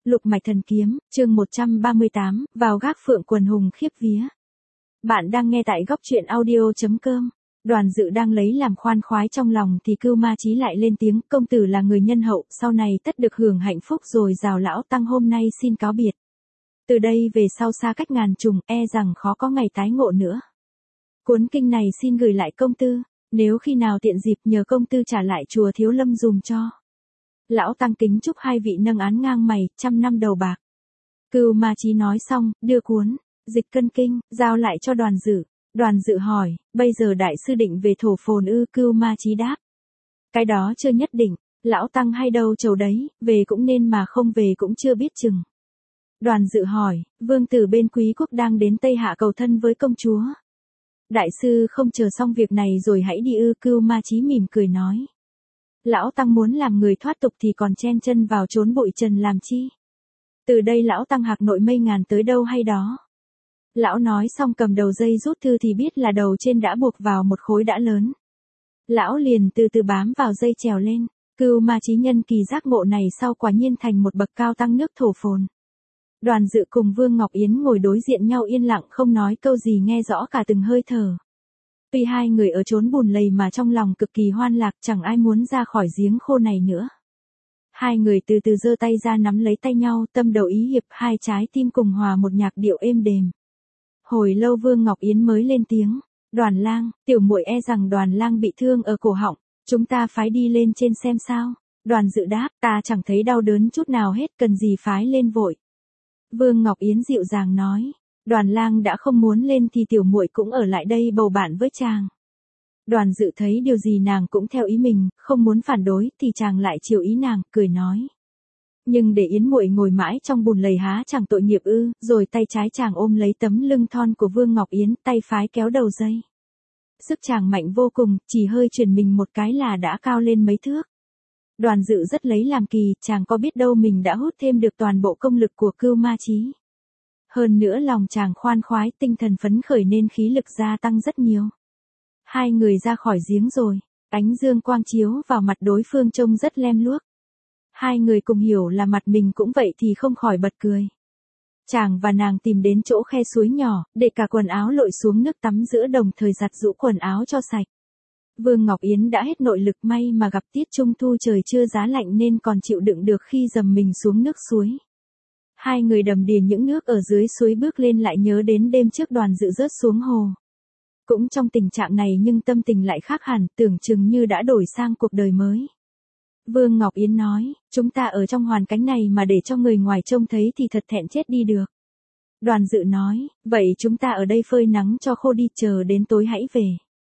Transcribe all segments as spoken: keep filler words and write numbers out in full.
Lục mạch thần kiếm, chương một trăm ba mươi tám, vào gác phượng quần hùng khiếp vía. Bạn đang nghe tại góc truyện audio.com. Đoàn Dự đang lấy làm khoan khoái trong lòng thì Cưu Ma Chí lại lên tiếng, công tử là người nhân hậu, sau này tất được hưởng hạnh phúc rồi rào, lão tăng hôm nay xin cáo biệt. Từ đây về sau xa cách ngàn trùng, e rằng khó có ngày tái ngộ nữa. Cuốn kinh này xin gửi lại công tư, nếu khi nào tiện dịp nhờ công tư trả lại chùa Thiếu Lâm dùm cho. Lão tăng kính chúc hai vị nâng án ngang mày, trăm năm đầu bạc. Cưu Ma Chí nói xong, đưa cuốn dịch cân kinh, giao lại cho Đoàn Dự. Đoàn Dự hỏi, bây giờ đại sư định về thổ phồn ư? Cưu Ma Chí đáp, cái đó chưa nhất định, lão tăng hay đâu chầu đấy, về cũng nên mà không về cũng chưa biết chừng. Đoàn Dự hỏi, vương tử bên Quý quốc đang đến Tây Hạ cầu thân với công chúa. Đại sư không chờ xong việc này rồi hãy đi ư? Cưu Ma Chí mỉm cười nói, lão tăng muốn làm người thoát tục thì còn chen chân vào chốn bụi trần làm chi. Từ đây lão tăng hạc nội mây ngàn tới đâu hay đó. Lão nói xong cầm đầu dây rút thư thì biết là đầu trên đã buộc vào một khối đã lớn. Lão liền từ từ bám vào dây trèo lên. Cưu Ma Chí nhân kỳ giác ngộ này sau quả nhiên thành một bậc cao tăng nước thổ phồn. Đoàn Dự cùng Vương Ngọc Yến ngồi đối diện nhau yên lặng không nói câu gì, nghe rõ cả từng hơi thở. Tuy hai người ở chốn bùn lầy mà trong lòng cực kỳ hoan lạc, chẳng ai muốn ra khỏi giếng khô này nữa. Hai người từ từ giơ tay ra nắm lấy tay nhau, tâm đầu ý hiệp, hai trái tim cùng hòa một nhạc điệu êm đềm. Hồi lâu Vương Ngọc Yến mới lên tiếng, Đoàn lang, tiểu muội e rằng Đoàn lang bị thương ở cổ họng, chúng ta phái đi lên trên xem sao. Đoàn Dự đáp, ta chẳng thấy đau đớn chút nào hết, cần gì phái lên vội. Vương Ngọc Yến dịu dàng nói, Đoàn lang đã không muốn lên thì tiểu muội cũng ở lại đây bầu bạn với chàng. Đoàn Dự thấy điều gì nàng cũng theo ý mình, không muốn phản đối thì chàng lại chiều ý nàng, cười nói, nhưng để Yến muội ngồi mãi trong bùn lầy há chẳng tội nghiệp ư? Rồi tay trái chàng ôm lấy tấm lưng thon của Vương Ngọc Yến, tay phái kéo đầu dây. Sức chàng mạnh vô cùng, chỉ hơi chuyển mình một cái là đã cao lên mấy thước. Đoàn Dự rất lấy làm kỳ, chàng có biết đâu mình đã hút thêm được toàn bộ công lực của Cưu Ma Chí. Hơn nữa lòng chàng khoan khoái, tinh thần phấn khởi nên khí lực gia tăng rất nhiều. Hai người ra khỏi giếng rồi, ánh dương quang chiếu vào mặt đối phương trông rất lem luốc. Hai người cùng hiểu là mặt mình cũng vậy thì không khỏi bật cười. Chàng và nàng tìm đến chỗ khe suối nhỏ, để cả quần áo lội xuống nước tắm giữa đồng thời giặt giũ quần áo cho sạch. Vương Ngọc Yến đã hết nội lực, may mà gặp tiết trung thu trời chưa giá lạnh nên còn chịu đựng được khi dầm mình xuống nước suối. Hai người đầm đìa những nước ở dưới suối bước lên lại nhớ đến đêm trước Đoàn Dự rớt xuống hồ. Cũng trong tình trạng này nhưng tâm tình lại khác hẳn, tưởng chừng như đã đổi sang cuộc đời mới. Vương Ngọc Yến nói, chúng ta ở trong hoàn cảnh này mà để cho người ngoài trông thấy thì thật thẹn chết đi được. Đoàn Dự nói, vậy chúng ta ở đây phơi nắng cho khô đi, chờ đến tối hãy về.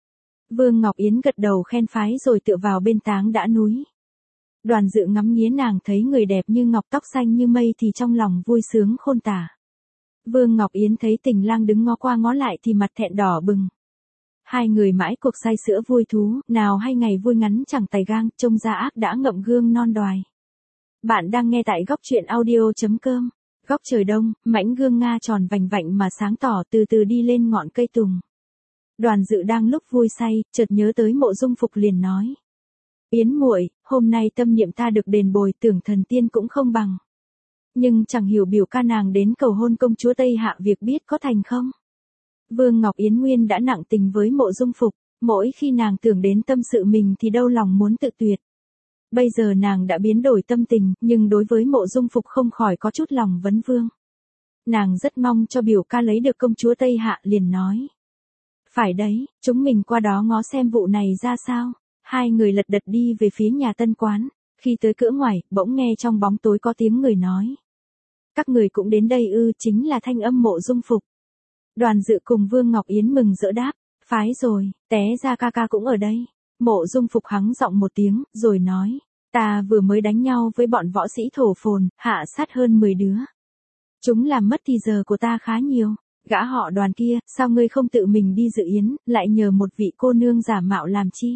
Vương Ngọc Yến gật đầu khen phái rồi tựa vào bên táng đã núi. Đoàn Dự ngắm nghía nàng thấy người đẹp như ngọc, tóc xanh như mây thì trong lòng vui sướng khôn tả. Vương Ngọc Yến thấy Tình lang đứng ngó qua ngó lại thì mặt thẹn đỏ bừng. Hai người mãi cuộc say sữa vui thú, nào hay ngày vui ngắn chẳng tày gang, trông ra ác đã ngậm gương non đoài. Bạn đang nghe tại góc truyện audio.com. Góc trời đông, mảnh gương nga tròn vành vạnh mà sáng tỏ từ từ đi lên ngọn cây tùng. Đoàn Dự đang lúc vui say, chợt nhớ tới Mộ Dung Phục liền nói, Yến muội, hôm nay tâm niệm ta được đền bồi, tưởng thần tiên cũng không bằng. Nhưng chẳng hiểu biểu ca nàng đến cầu hôn công chúa Tây Hạ việc biết có thành không? Vương Ngọc Yến nguyên đã nặng tình với Mộ Dung Phục, mỗi khi nàng tưởng đến tâm sự mình thì đau lòng muốn tự tuyệt. Bây giờ nàng đã biến đổi tâm tình, nhưng đối với Mộ Dung Phục không khỏi có chút lòng vấn vương. Nàng rất mong cho biểu ca lấy được công chúa Tây Hạ, liền nói, phải đấy, chúng mình qua đó ngó xem vụ này ra sao. Hai người lật đật đi về phía nhà tân quán. Khi tới cửa ngoài, bỗng nghe trong bóng tối có tiếng người nói, các người cũng đến đây ư? Chính là thanh âm Mộ Dung Phục. Đoàn Dự cùng Vương Ngọc Yến mừng rỡ đáp, phái rồi, té ra ca ca cũng ở đây. Mộ Dung Phục hắng giọng một tiếng, rồi nói, ta vừa mới đánh nhau với bọn võ sĩ thổ phồn, hạ sát hơn mười đứa. Chúng làm mất thì giờ của ta khá nhiều. Gã họ Đoàn kia, sao ngươi không tự mình đi dự yến, lại nhờ một vị cô nương giả mạo làm chi?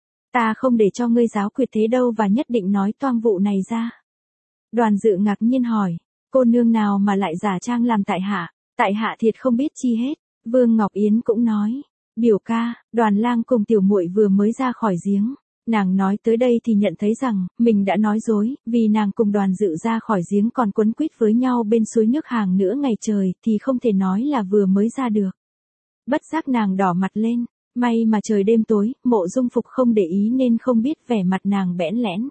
Ta không để cho ngươi giáo quyệt thế đâu, và nhất định nói toang vụ này ra. Đoàn Dự ngạc nhiên hỏi, cô nương nào mà lại giả trang làm tại hạ? Tại hạ thiệt không biết chi hết. Vương Ngọc Yến cũng nói, biểu ca, Đoàn lang cùng tiểu muội vừa mới ra khỏi giếng. Nàng nói tới đây thì nhận thấy rằng, mình đã nói dối, vì nàng cùng Đoàn Dự ra khỏi giếng còn quấn quýt với nhau bên suối nước hàng nửa ngày trời, thì không thể nói là vừa mới ra được. Bất giác nàng đỏ mặt lên, may mà trời đêm tối, Mộ Dung Phục không để ý nên không biết vẻ mặt nàng bẽn lẽn.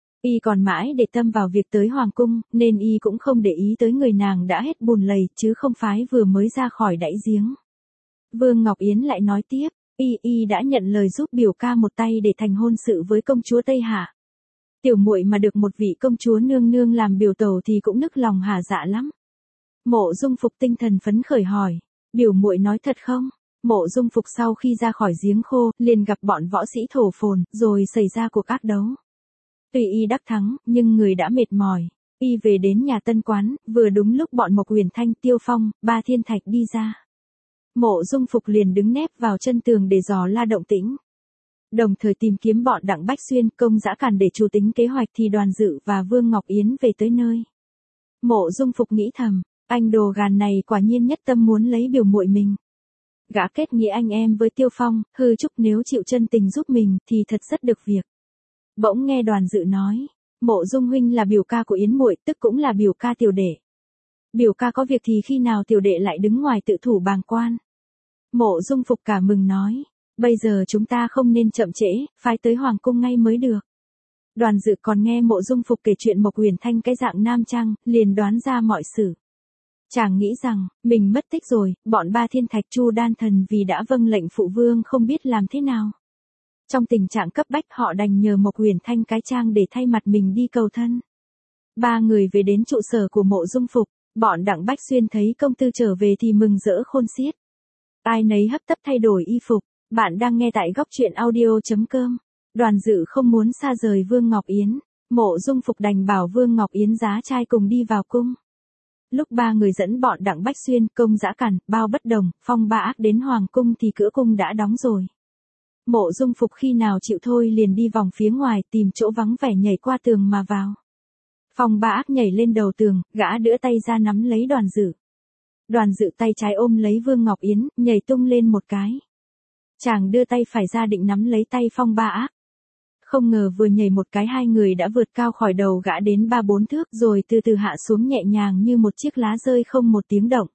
Y còn mãi để tâm vào việc tới Hoàng Cung, nên Y cũng không để ý tới người nàng đã hết bùn lầy, chứ không phái vừa mới ra khỏi đáy giếng. Vương Ngọc Yến lại nói tiếp, Y Y đã nhận lời giúp biểu ca một tay để thành hôn sự với công chúa Tây Hạ. Tiểu muội mà được một vị công chúa nương nương làm biểu tẩu thì cũng nức lòng hả dạ lắm. Mộ Dung Phục tinh thần phấn khởi hỏi, biểu muội nói thật không? Mộ Dung Phục sau khi ra khỏi giếng khô, liền gặp bọn võ sĩ thổ phồn, rồi xảy ra cuộc ác đấu. Tuy Y đắc thắng, nhưng người đã mệt mỏi. Y về đến nhà Tân Quán, vừa đúng lúc bọn Mộc Huyền Thanh, Tiêu Phong, Ba Thiên Thạch đi ra. Mộ Dung Phục liền đứng nép vào chân tường để dò la động tĩnh. Đồng thời tìm kiếm bọn Đặng Bách Xuyên, Công Dã Càn để chủ tính kế hoạch thì Đoàn Dự và Vương Ngọc Yến về tới nơi. Mộ Dung Phục nghĩ thầm, anh đồ gàn này quả nhiên nhất tâm muốn lấy biểu muội mình. Gã kết nghĩa anh em với Tiêu Phong, hư chúc nếu chịu chân tình giúp mình thì thật rất được việc. Bỗng nghe Đoàn Dự nói, Mộ Dung huynh là biểu ca của Yến muội, tức cũng là biểu ca tiểu đệ. Biểu ca có việc thì khi nào tiểu đệ lại đứng ngoài tự thủ bàng quan. Mộ Dung Phục cả mừng nói, bây giờ chúng ta không nên chậm trễ, phái tới Hoàng Cung ngay mới được. Đoàn Dự còn nghe Mộ Dung Phục kể chuyện Mộc Huyền Thanh cái dạng nam trang, liền đoán ra mọi sự. Chàng nghĩ rằng, mình mất tích rồi, bọn Ba Thiên Thạch Chu Đan Thần vì đã vâng lệnh phụ vương không biết làm thế nào. Trong tình trạng cấp bách họ đành nhờ Mộc Huyền Thanh cái trang để thay mặt mình đi cầu thân. Ba người về đến trụ sở của Mộ Dung Phục, bọn Đặng Bách Xuyên thấy công tử trở về thì mừng rỡ khôn xiết. Ai nấy hấp tấp thay đổi y phục. Bạn đang nghe tại góc truyện audio chấm com. Đoàn Dự không muốn xa rời Vương Ngọc Yến. Mộ Dung Phục đành bảo Vương Ngọc Yến giá trai cùng đi vào cung. Lúc ba người dẫn bọn Đặng Bách Xuyên, Công Dã Càn, Bao Bất Đồng, Phong Ba Ác đến Hoàng Cung thì cửa cung đã đóng rồi. Mộ Dung Phục khi nào chịu thôi liền đi vòng phía ngoài tìm chỗ vắng vẻ nhảy qua tường mà vào. Phong Ba Ác nhảy lên đầu tường, gã đưa tay ra nắm lấy Đoàn Dự. Đoàn Dự tay trái ôm lấy Vương Ngọc Yến, nhảy tung lên một cái. Chàng đưa tay phải ra định nắm lấy tay Phong Ba Ác. Không ngờ vừa nhảy một cái hai người đã vượt cao khỏi đầu gã đến ba bốn thước rồi từ từ hạ xuống nhẹ nhàng như một chiếc lá rơi không một tiếng động.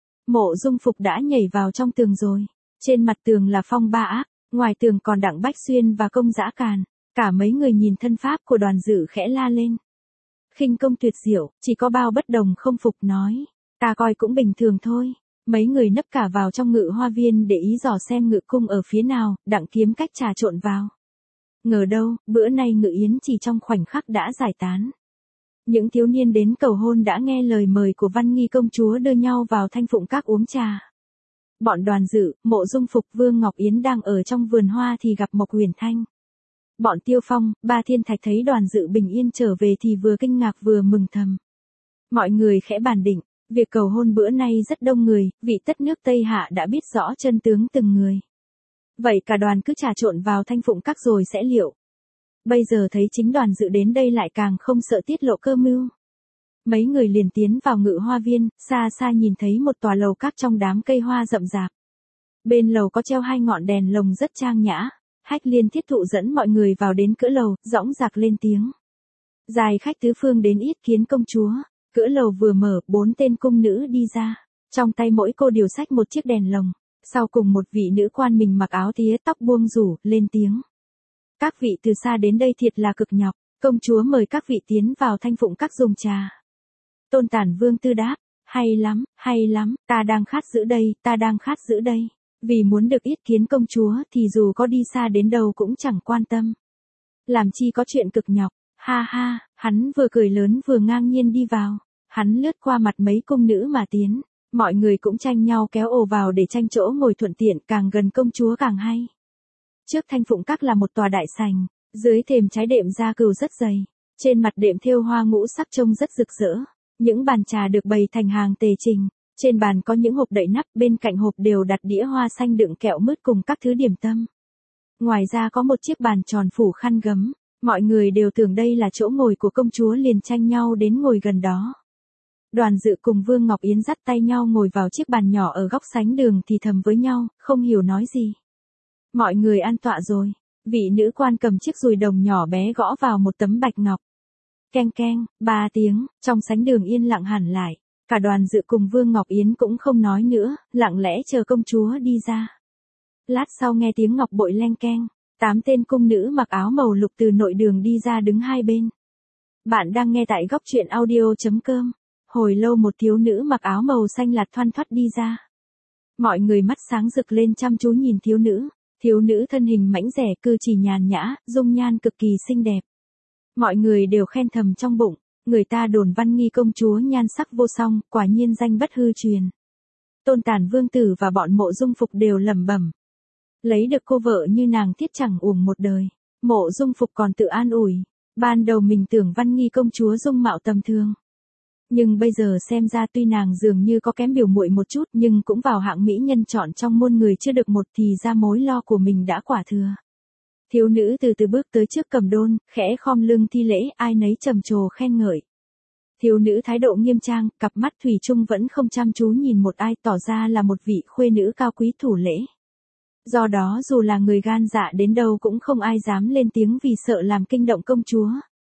Mộ Dung Phục đã nhảy vào trong tường rồi. Trên mặt tường là Phong Ba Ác, ngoài tường còn Đặng Bách Xuyên và Công Dã Càn. Cả mấy người nhìn thân pháp của Đoàn Dự khẽ la lên. Khinh công tuyệt diệu, chỉ có Bao Bất Đồng không phục nói. Ta coi cũng bình thường thôi. Mấy người nấp cả vào trong Ngự Hoa Viên để ý dò xem Ngự Cung ở phía nào, đặng kiếm cách trà trộn vào. Ngờ đâu, bữa nay Ngự Yến chỉ trong khoảnh khắc đã giải tán. Những thiếu niên đến cầu hôn đã nghe lời mời của Văn Nghi công chúa đưa nhau vào Thanh Phụng Các uống trà. Bọn Đoàn Dự, Mộ Dung Phục, Vương Ngọc Yến đang ở trong vườn hoa thì gặp Mộc Huyền Thanh. Bọn Tiêu Phong, Ba Thiên Thạch thấy Đoàn Dự bình yên trở về thì vừa kinh ngạc vừa mừng thầm. Mọi người khẽ bàn định. Việc cầu hôn bữa nay rất đông người, vị tất nước Tây Hạ đã biết rõ chân tướng từng người. Vậy cả đoàn cứ trà trộn vào Thanh Phụng Các rồi sẽ liệu. Bây giờ thấy chính Đoàn Dự đến đây lại càng không sợ tiết lộ cơ mưu. Mấy người liền tiến vào Ngự Hoa Viên, xa xa nhìn thấy một tòa lầu các trong đám cây hoa rậm rạp. Bên lầu có treo hai ngọn đèn lồng rất trang nhã. Hách Liên Thiết Thụ dẫn mọi người vào đến cửa lầu, dõng dạc lên tiếng. Dài khách tứ phương đến yết kiến công chúa. Cửa lầu vừa mở, bốn tên cung nữ đi ra. Trong tay mỗi cô đều xách một chiếc đèn lồng. Sau cùng một vị nữ quan mình mặc áo tía tóc buông rủ, lên tiếng. Các vị từ xa đến đây thiệt là cực nhọc. Công chúa mời các vị tiến vào Thanh Phụng Các dùng trà. Tôn Tản Vương Tư đáp. Hay lắm, hay lắm, ta đang khát giữ đây, ta đang khát giữ đây. Vì muốn được yết kiến công chúa thì dù có đi xa đến đâu cũng chẳng quan tâm. Làm chi có chuyện cực nhọc. Ha ha, hắn vừa cười lớn vừa ngang nhiên đi vào. Hắn lướt qua mặt mấy cung nữ mà tiến. Mọi người cũng tranh nhau kéo ồ vào để tranh chỗ ngồi thuận tiện, càng gần công chúa càng hay. Trước Thanh Phụng Các là một tòa đại sành. Dưới thềm trái đệm da cừu rất dày. Trên mặt đệm thêu hoa ngũ sắc trông rất rực rỡ. Những bàn trà được bày thành hàng tề trình. Trên bàn có những hộp đậy nắp, bên cạnh hộp đều đặt đĩa hoa xanh đựng kẹo mứt cùng các thứ điểm tâm. Ngoài ra có một chiếc bàn tròn phủ khăn gấm. Mọi người đều tưởng đây là chỗ ngồi của công chúa liền tranh nhau đến ngồi gần đó. Đoàn Dự cùng Vương Ngọc Yến dắt tay nhau ngồi vào chiếc bàn nhỏ ở góc sánh đường thì thầm với nhau, không hiểu nói gì. Mọi người an tọa rồi. Vị nữ quan cầm chiếc dùi đồng nhỏ bé gõ vào một tấm bạch ngọc. Keng keng, ba tiếng, trong sánh đường yên lặng hẳn lại. Cả đoàn dự cùng Vương Ngọc Yến cũng không nói nữa, lặng lẽ chờ công chúa đi ra. Lát sau nghe tiếng ngọc bội leng keng, tám tên cung nữ mặc áo màu lục từ nội đường đi ra đứng hai bên. Bạn đang nghe tại góc truyện audio.com. Hồi lâu một thiếu nữ mặc áo màu xanh lạt thoăn thoắt đi ra. Mọi người mắt sáng rực lên chăm chú nhìn thiếu nữ. Thiếu nữ thân hình mảnh dẻ, cư chỉ nhàn nhã, dung nhan cực kỳ xinh đẹp. Mọi người đều khen thầm trong bụng, người ta đồn Văn Nghi công chúa nhan sắc vô song, quả nhiên danh bất hư truyền. Tôn Tản vương tử và bọn Mộ Dung Phục đều lẩm bẩm. Lấy được cô vợ như nàng thiết chẳng uổng một đời. Mộ Dung Phục còn tự an ủi. Ban đầu mình tưởng Văn Nghi công chúa dung mạo tầm thường. Nhưng bây giờ xem ra tuy nàng dường như có kém biểu muội một chút nhưng cũng vào hạng mỹ nhân chọn trong muôn người chưa được một thì ra mối lo của mình đã quả thừa. Thiếu nữ từ từ bước tới trước cầm đôn, khẽ khom lưng thi lễ, ai nấy trầm trồ khen ngợi. Thiếu nữ thái độ nghiêm trang, cặp mắt thủy chung vẫn không chăm chú nhìn một ai, tỏ ra là một vị khuê nữ cao quý thủ lễ. Do đó dù là người gan dạ đến đâu cũng không ai dám lên tiếng vì sợ làm kinh động công chúa.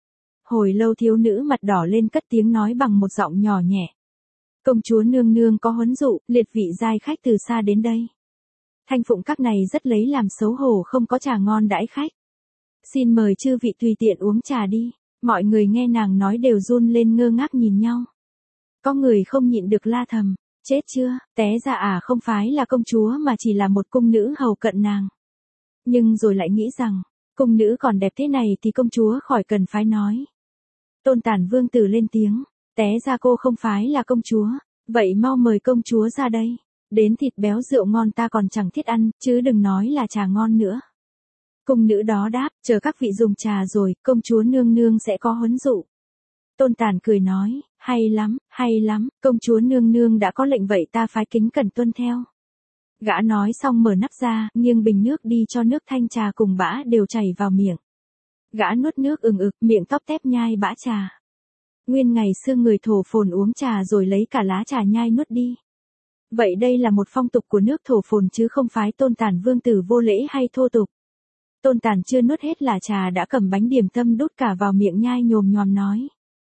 Hồi lâu thiếu nữ mặt đỏ lên cất tiếng nói bằng một giọng nhỏ nhẹ. Công chúa nương nương có huấn dụ, liệt vị giai khách từ xa đến đây. Thanh phụng các này rất lấy làm xấu hổ không có trà ngon đãi khách. Xin mời chư vị tùy tiện uống trà đi. Mọi người nghe nàng nói đều run lên ngơ ngác nhìn nhau. Có người không nhịn được la thầm. Chết chưa, té ra à không phải là công chúa mà chỉ là một cung nữ hầu cận nàng. Nhưng rồi lại nghĩ rằng, cung nữ còn đẹp thế này thì công chúa khỏi cần phải nói. Tôn Tản vương tử lên tiếng, té ra cô không phải là công chúa, vậy mau mời công chúa ra đây. Đến thịt béo rượu ngon ta còn chẳng thiết ăn, chứ đừng nói là trà ngon nữa. Cung nữ đó đáp, chờ các vị dùng trà rồi, công chúa nương nương sẽ có huấn dụ. Tôn Tản cười nói, hay lắm, hay lắm, công chúa nương nương đã có lệnh vậy ta phái kính cẩn tuân theo. Gã nói xong mở nắp ra, nghiêng bình nước đi cho nước thanh trà cùng bã đều chảy vào miệng. Gã nuốt nước ừng ực, miệng tóp tép nhai bã trà. Nguyên ngày xưa người thổ phồn uống trà rồi lấy cả lá trà nhai nuốt đi. Vậy đây là một phong tục của nước thổ phồn chứ không phải Tôn Tản vương tử vô lễ hay thô tục. Tôn Tản chưa nuốt hết là trà đã cầm bánh điểm tâm đút cả vào miệng nhai nhồm nhòm nói.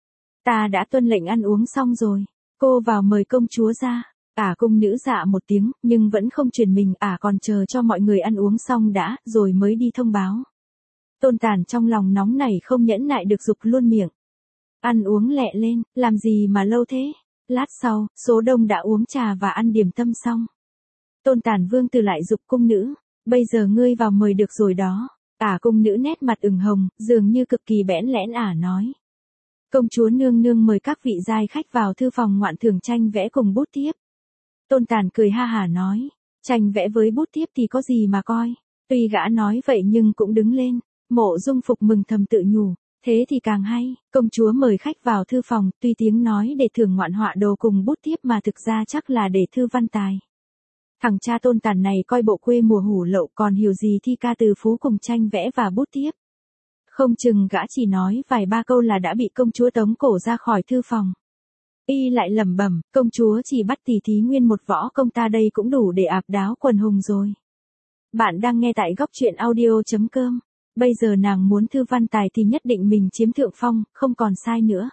Ta đã tuân lệnh ăn uống xong rồi, cô vào mời công chúa ra. Ả cung nữ dạ một tiếng, nhưng vẫn không truyền mình, ả còn chờ cho mọi người ăn uống xong đã, rồi mới đi thông báo. Tôn Tản trong lòng nóng nảy không nhẫn nại được giục luôn miệng. Ăn uống lẹ lên, làm gì mà lâu thế? Lát sau, số đông đã uống trà và ăn điểm tâm xong. Tôn Tản vương tử lại giục cung nữ, bây giờ ngươi vào mời được rồi đó. Ả cung nữ nét mặt ửng hồng, dường như cực kỳ bẽn lẽn ả nói. Công chúa nương nương mời các vị giai khách vào thư phòng ngoạn thưởng tranh vẽ cùng bút thiếp. Tôn Tản cười ha hả nói, tranh vẽ với bút thiếp thì có gì mà coi. Tuy gã nói vậy nhưng cũng đứng lên. Mộ Dung Phục mừng thầm tự nhủ, thế thì càng hay, công chúa mời khách vào thư phòng, tuy tiếng nói để thưởng ngoạn họa đồ cùng bút thiếp mà thực ra chắc là để thư văn tài. Thằng cha Tôn Tản này coi bộ quê mùa hủ lậu còn hiểu gì thi ca từ phú cùng tranh vẽ và bút thiếp. Không chừng gã chỉ nói vài ba câu là đã bị công chúa tống cổ ra khỏi thư phòng. Y lại lẩm bẩm, công chúa chỉ bắt tỉ thí nguyên một võ công ta đây cũng đủ để áp đáo quần hùng rồi. Bạn đang nghe tại góc truyện audio.com. Bây giờ nàng muốn thư văn tài thì nhất định mình chiếm thượng phong, không còn sai nữa.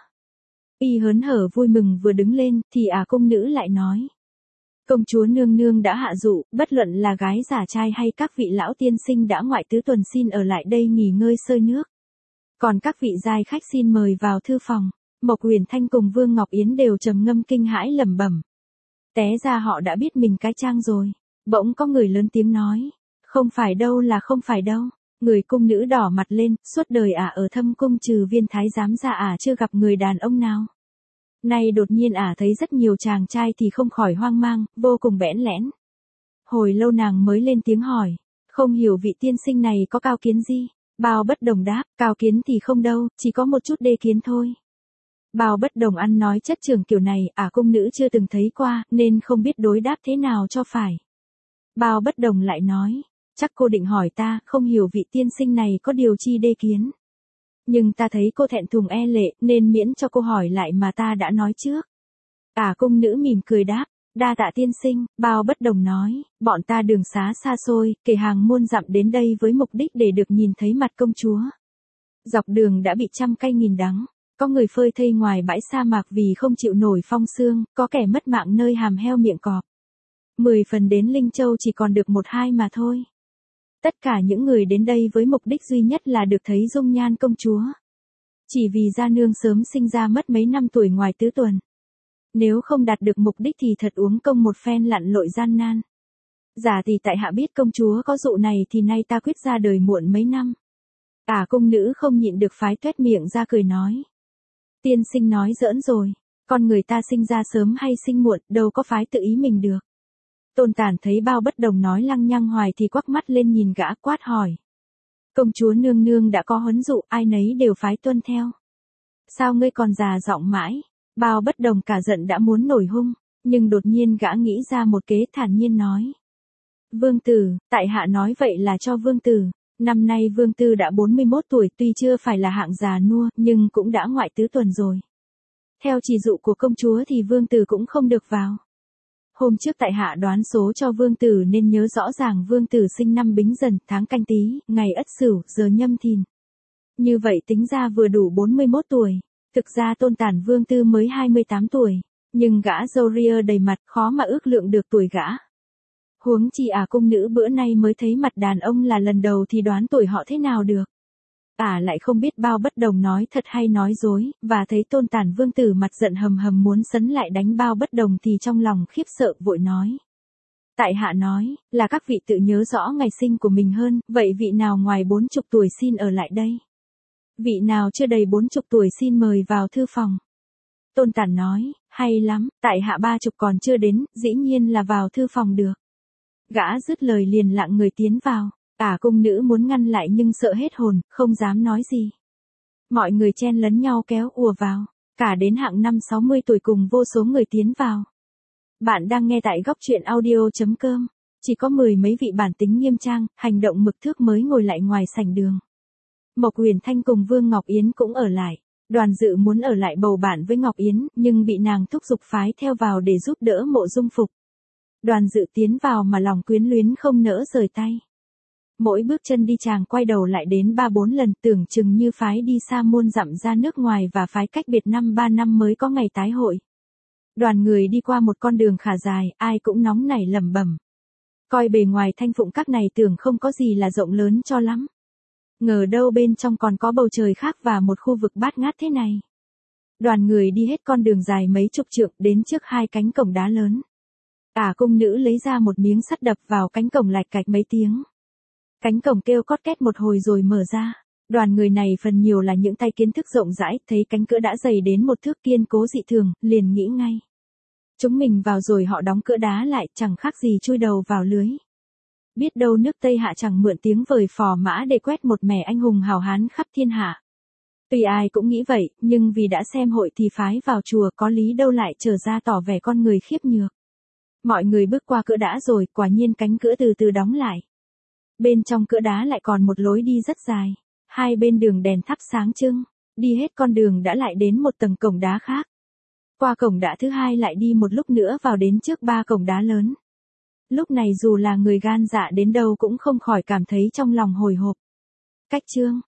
Y hớn hở vui mừng vừa đứng lên, thì ả cung nữ lại nói. Công chúa nương nương đã hạ dụ, bất luận là gái giả trai hay các vị lão tiên sinh đã ngoại tứ tuần xin ở lại đây nghỉ ngơi sơi nước. Còn các vị giai khách xin mời vào thư phòng. Mộc Huyền Thanh cùng Vương Ngọc Yến đều trầm ngâm kinh hãi lẩm bẩm. Té ra họ đã biết mình cái trang rồi. Bỗng có người lớn tiếng nói. Không phải đâu là không phải đâu. Người cung nữ đỏ mặt lên, suốt đời ả ở thâm cung trừ viên thái giám ra ả chưa gặp người đàn ông nào. Nay đột nhiên ả thấy rất nhiều chàng trai thì không khỏi hoang mang, vô cùng bẽn lẽn. Hồi lâu nàng mới lên tiếng hỏi. Không hiểu vị tiên sinh này có cao kiến gì? Bao Bất Đồng đáp, cao kiến thì không đâu, chỉ có một chút đê kiến thôi. Bao Bất Đồng ăn nói chất chưởng kiểu này, ả cung nữ chưa từng thấy qua, nên không biết đối đáp thế nào cho phải. Bao Bất Đồng lại nói, chắc cô định hỏi ta, không hiểu vị tiên sinh này có điều chi đê kiến. Nhưng ta thấy cô thẹn thùng e lệ, nên miễn cho cô hỏi lại mà ta đã nói trước. Ả cung nữ mỉm cười đáp, Đa tạ tiên sinh, Bao Bất Đồng nói, bọn ta đường xá xa xôi, kể hàng muôn dặm đến đây với mục đích để được nhìn thấy mặt công chúa. Dọc đường đã bị trăm cay nghìn đắng, có người phơi thây ngoài bãi sa mạc vì không chịu nổi phong sương, có kẻ mất mạng nơi hàm heo miệng cọp. Mười phần đến Linh Châu chỉ còn được một hai mà thôi. Tất cả những người đến đây với mục đích duy nhất là được thấy dung nhan công chúa. Chỉ vì gia nương sớm sinh ra mất mấy năm tuổi ngoài tứ tuần. Nếu không đạt được mục đích thì thật uống công một phen lặn lội gian nan. Giả thì tại hạ biết công chúa có dụ này thì nay ta quyết ra đời muộn mấy năm. Ả cung nữ không nhịn được phái tuét miệng ra cười nói. Tiên sinh nói giỡn rồi, con người ta sinh ra sớm hay sinh muộn đâu có phái tự ý mình được. Tôn Tản thấy Bao Bất Đồng nói lăng nhăng hoài thì quắc mắt lên nhìn gã quát hỏi. Công chúa nương nương đã có huấn dụ ai nấy đều phái tuân theo. Sao ngươi còn già giọng mãi? Bao Bất Đồng cả giận đã muốn nổi hung, nhưng đột nhiên gã nghĩ ra một kế thản nhiên nói. Vương tử, tại hạ nói vậy là cho vương tử. Năm nay vương tử đã bốn mươi mốt tuổi tuy chưa phải là hạng già nua nhưng cũng đã ngoại tứ tuần rồi. Theo chỉ dụ của công chúa thì vương tử cũng không được vào. Hôm trước tại hạ đoán số cho vương tử nên nhớ rõ ràng vương tử sinh năm Bính Dần, tháng Canh Tý, ngày Ất Sửu, giờ Nhâm Thìn. Như vậy tính ra vừa đủ bốn mươi mốt tuổi. Thực ra Tôn Tản vương tử mới hai mươi tám tuổi, nhưng gã râu ria đầy mặt khó mà ước lượng được tuổi gã. Huống chi Ả cung nữ bữa nay mới thấy mặt đàn ông là lần đầu thì đoán tuổi họ thế nào được. Ả lại không biết Bao Bất Đồng nói thật hay nói dối, và thấy Tôn Tản vương tử mặt giận hầm hầm muốn sấn lại đánh Bao Bất Đồng thì trong lòng khiếp sợ vội nói. Tại hạ nói, là các vị tự nhớ rõ ngày sinh của mình hơn, vậy vị nào ngoài bốn chục tuổi xin ở lại đây. Vị nào chưa đầy bốn chục tuổi xin mời vào thư phòng. Tôn Tản nói, hay lắm, tại hạ ba chục còn chưa đến, dĩ nhiên là vào thư phòng được. Gã dứt lời liền lặng người tiến vào. Ả cung nữ muốn ngăn lại nhưng sợ hết hồn, không dám nói gì. Mọi người chen lấn nhau kéo ùa vào, cả đến hạng năm sáu mươi tuổi cùng vô số người tiến vào. Bạn đang nghe tại góc truyện audio chấm com, chỉ có mười mấy vị bản tính nghiêm trang, hành động mực thước mới ngồi lại ngoài sảnh đường. Mộc Huyền Thanh cùng Vương Ngọc Yến cũng ở lại. Đoàn Dự muốn ở lại bầu bạn với Ngọc Yến, nhưng bị nàng thúc giục phái theo vào để giúp đỡ Mộ Dung Phục. Đoàn Dự tiến vào mà lòng quyến luyến không nỡ rời tay. Mỗi bước chân đi chàng quay đầu lại đến ba bốn lần, tưởng chừng như phái đi xa muôn dặm ra nước ngoài và phái cách biệt năm ba năm mới có ngày tái hội. Đoàn người đi qua một con đường khá dài, ai cũng nóng nảy lẩm bẩm. Coi bề ngoài Thanh Phụng Các này tưởng không có gì là rộng lớn cho lắm. Ngờ đâu bên trong còn có bầu trời khác và một khu vực bát ngát thế này. Đoàn người đi hết con đường dài mấy chục trượng đến trước hai cánh cổng đá lớn. Ả cung nữ lấy ra một miếng sắt đập vào cánh cổng lạch cạch mấy tiếng. Cánh cổng kêu cót két một hồi rồi mở ra. Đoàn người này phần nhiều là những tay kiến thức rộng rãi, thấy cánh cửa đã dày đến một thước kiên cố dị thường, liền nghĩ ngay. Chúng mình vào rồi họ đóng cửa đá lại, chẳng khác gì chui đầu vào lưới. Biết đâu nước Tây Hạ chẳng mượn tiếng vời phò mã để quét một mẻ anh hùng hào hán khắp thiên hạ. Tuy ai cũng nghĩ vậy, nhưng vì đã xem hội thì phái vào chùa có lý đâu lại trở ra tỏ vẻ con người khiếp nhược. Mọi người bước qua cửa đá rồi, quả nhiên cánh cửa từ từ đóng lại. Bên trong cửa đá lại còn một lối đi rất dài. Hai bên đường đèn thắp sáng trưng. Đi hết con đường đã lại đến một tầng cổng đá khác. Qua cổng đá thứ hai lại đi một lúc nữa vào đến trước ba cổng đá lớn. Lúc này dù là người gan dạ đến đâu cũng không khỏi cảm thấy trong lòng hồi hộp. Cách chương